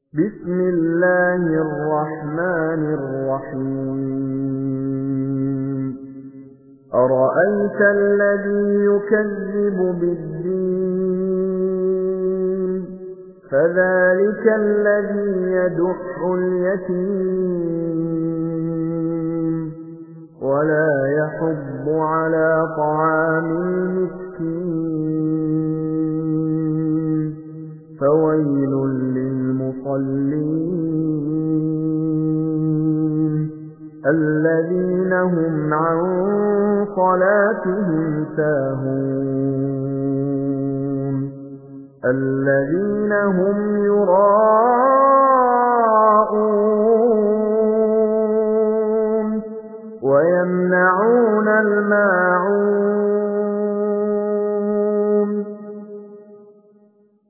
بسم الله الرحمن الرحيم أرأيت الذي يكذب بالدين فذلك الذي يدح اليتيم ولا يحض على طعام المسكين فويل للمصلين الذين هم عن صلاتهم ساهون الذين هم يراءون ويمنعون الماعون